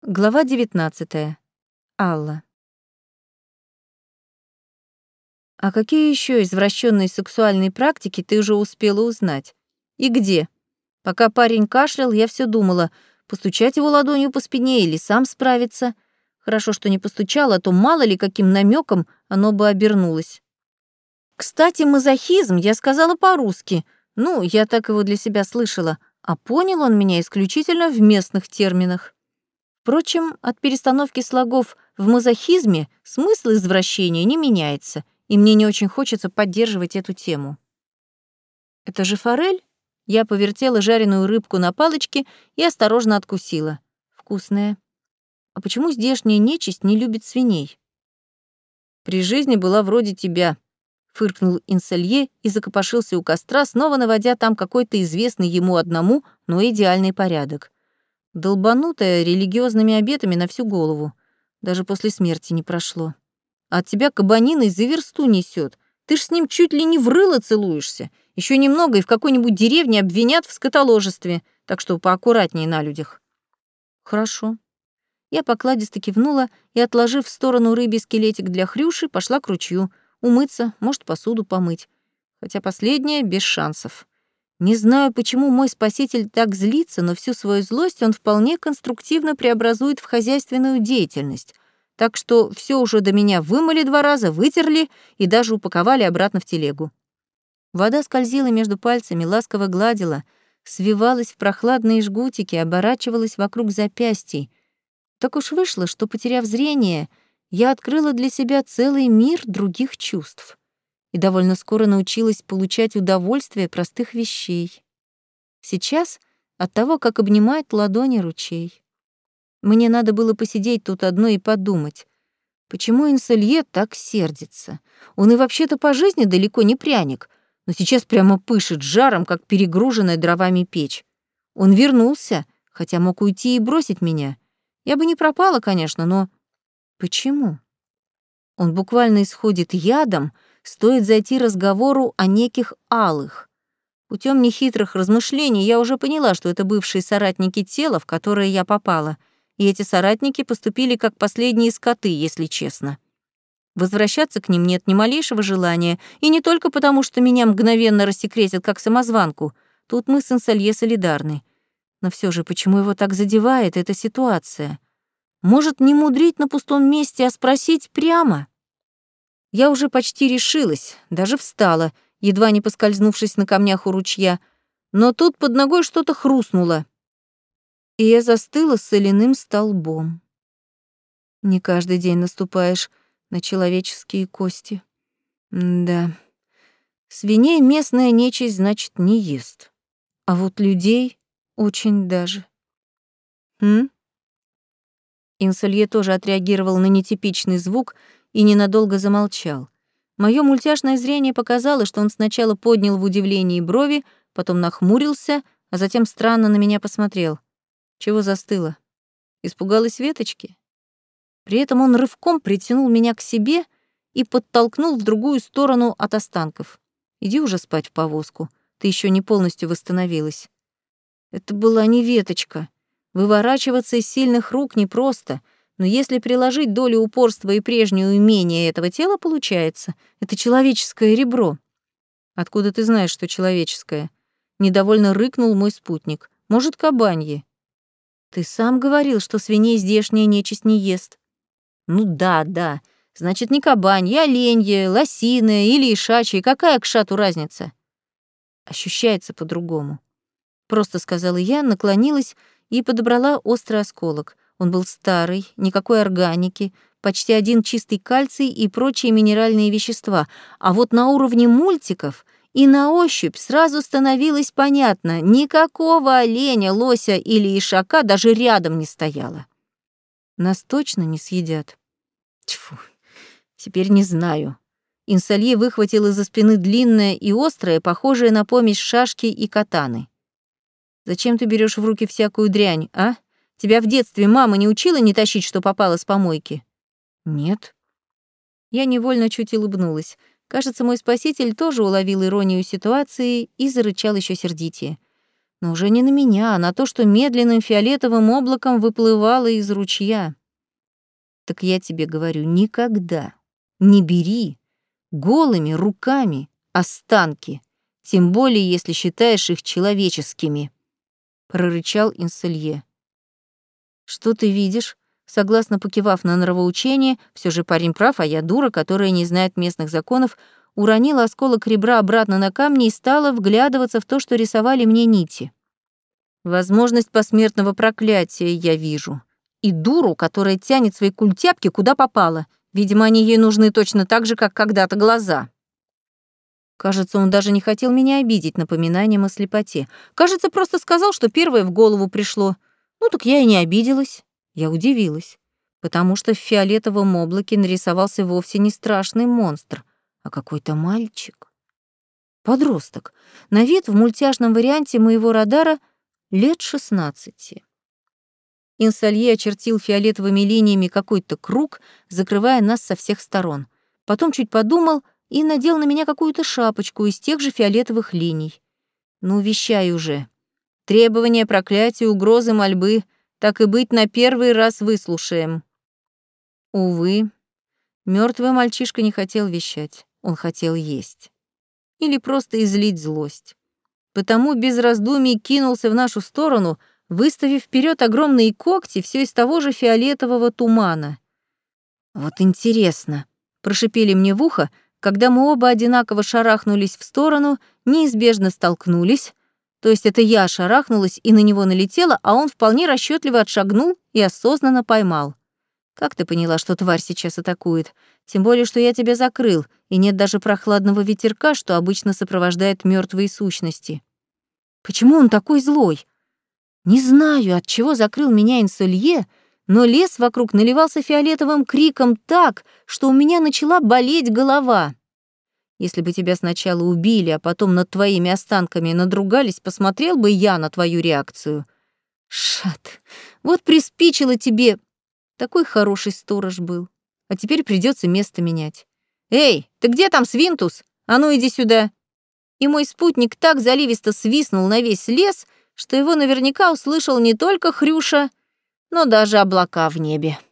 Глава 19. Алла. А какие еще извращенные сексуальные практики ты уже успела узнать? И где? Пока парень кашлял, я все думала, постучать его ладонью по спине или сам справиться. Хорошо, что не постучала, а то мало ли каким намеком оно бы обернулось. Кстати, мазохизм я сказала по-русски. Ну, я так его для себя слышала, а понял он меня исключительно в местных терминах. Впрочем, от перестановки слогов в мазохизме смысл извращения не меняется, и мне не очень хочется поддерживать эту тему. «Это же форель?» Я повертела жареную рыбку на палочке и осторожно откусила. Вкусная. А почему здешняя нечисть не любит свиней? «При жизни была вроде тебя», — фыркнул Инселье и закопошился у костра, снова наводя там какой-то известный ему одному, но идеальный порядок. Долбанутая религиозными обетами на всю голову. Даже после смерти не прошло. От тебя кабаниной за версту несет. Ты ж с ним чуть ли не в рыло целуешься. Еще немного и в какой-нибудь деревне обвинят в скотоложестве, так что поаккуратнее на людях. Хорошо. Я покладисто кивнула и, отложив в сторону рыбий скелетик для Хрюши, пошла к ручью. Умыться, может, посуду помыть. Хотя последнее без шансов. Не знаю, почему мой спаситель так злится, но всю свою злость он вполне конструктивно преобразует в хозяйственную деятельность. Так что все уже до меня вымыли 2 раза, вытерли и даже упаковали обратно в телегу. Вода скользила между пальцами, ласково гладила, свивалась в прохладные жгутики, оборачивалась вокруг запястий. Так уж вышло, что, потеряв зрение, я открыла для себя целый мир других чувств и довольно скоро научилась получать удовольствие простых вещей. Сейчас от того, как обнимает ладони ручей. Мне надо было посидеть тут одной и подумать, почему Инселье так сердится. Он и вообще-то по жизни далеко не пряник, но сейчас прямо пышет жаром, как перегруженная дровами печь. Он вернулся, хотя мог уйти и бросить меня. Я бы не пропала, конечно, но почему? Он буквально исходит ядом, стоит зайти разговору о неких алых. Путем нехитрых размышлений я уже поняла, что это бывшие соратники тела, в которое я попала, и эти соратники поступили как последние скоты, если честно. Возвращаться к ним нет ни малейшего желания, и не только потому, что меня мгновенно рассекретят как самозванку. Тут мы с Инселье солидарны. Но все же, почему его так задевает эта ситуация? Может, не мудрить на пустом месте, а спросить прямо? Я уже почти решилась, даже встала, едва не поскользнувшись на камнях у ручья, но тут под ногой что-то хрустнуло, и я застыла соляным столбом. Не каждый день наступаешь на человеческие кости. Да, свиней местная нечисть, значит, не ест, а вот людей очень даже. Инселье тоже отреагировал на нетипичный звук и ненадолго замолчал. Моё мультяшное зрение показало, что он сначала поднял в удивлении брови, потом нахмурился, а затем странно на меня посмотрел. Чего застыло? Испугалась веточки? При этом он рывком притянул меня к себе и подтолкнул в другую сторону от останков. «Иди уже спать в повозку, ты еще не полностью восстановилась». Это была не веточка. Выворачиваться из сильных рук непросто, но если приложить долю упорства и прежнее умение этого тела, получается. Это человеческое ребро. Откуда ты знаешь, что человеческое? Недовольно рыкнул мой спутник. Может, кабанье? Ты сам говорил, что свиней здешняя нечисть не ест. Ну да, да. Значит, не кабанье, а оленье, лосиное или ишачье. Какая к шату разница? Ощущается по-другому. Просто сказала я, наклонилась и подобрала острый осколок. Он был старый, никакой органики, почти один чистый кальций и прочие минеральные вещества. А вот на уровне мультиков и на ощупь сразу становилось понятно, никакого оленя, лося или ишака даже рядом не стояло. Нас точно не съедят. Тьфу, теперь не знаю. Инселье выхватил из-за спины длинное и острое, похожее на помесь шашки и катаны. Зачем ты берешь в руки всякую дрянь, а? Тебя в детстве мама не учила не тащить, что попало с помойки? Нет. Я невольно чуть улыбнулась. Кажется, мой спаситель тоже уловил иронию ситуации и зарычал еще сердитее. Но уже не на меня, а на то, что медленным фиолетовым облаком выплывало из ручья. Так я тебе говорю, никогда не бери голыми руками останки, тем более если считаешь их человеческими, прорычал Инселье. Что ты видишь? Согласно покивав на нравоучение, все же парень прав, а я дура, которая не знает местных законов, уронила осколок ребра обратно на камни и стала вглядываться в то, что рисовали мне нити. Возможность посмертного проклятия я вижу. И дуру, которая тянет свои культяпки куда попало. Видимо, они ей нужны точно так же, как когда-то глаза. Кажется, он даже не хотел меня обидеть напоминанием о слепоте. Кажется, просто сказал, что первое в голову пришло. Ну так я и не обиделась. Я удивилась, потому что в фиолетовом облаке нарисовался вовсе не страшный монстр, а какой-то мальчик. Подросток. На вид в мультяшном варианте моего радара лет 16. Инселье очертил фиолетовыми линиями какой-то круг, закрывая нас со всех сторон. Потом чуть подумал и надел на меня какую-то шапочку из тех же фиолетовых линий. Ну, вещай уже. Требования, проклятия, угрозы, мольбы. Так и быть, на первый раз выслушаем. Увы, мертвый мальчишка не хотел вещать. Он хотел есть. Или просто излить злость. Потому без раздумий кинулся в нашу сторону, выставив вперед огромные когти все из того же фиолетового тумана. «Вот интересно», — прошипели мне в ухо, когда мы оба одинаково шарахнулись в сторону, неизбежно столкнулись, то есть это я шарахнулась и на него налетела, а он вполне расчетливо отшагнул и осознанно поймал. «Как ты поняла, что тварь сейчас атакует? Тем более, что я тебя закрыл, и нет даже прохладного ветерка, что обычно сопровождает мертвые сущности». «Почему он такой злой?» Не знаю, от чего закрыл меня Инселье, но лес вокруг наливался фиолетовым криком так, что у меня начала болеть голова. Если бы тебя сначала убили, а потом над твоими останками надругались, посмотрел бы я на твою реакцию. Шат, вот приспичило тебе. Такой хороший сторож был. А теперь придется место менять. Эй, ты где там, Свинтус? А ну иди сюда. И мой спутник так заливисто свистнул на весь лес, что его наверняка услышал не только Хрюша, но даже облака в небе.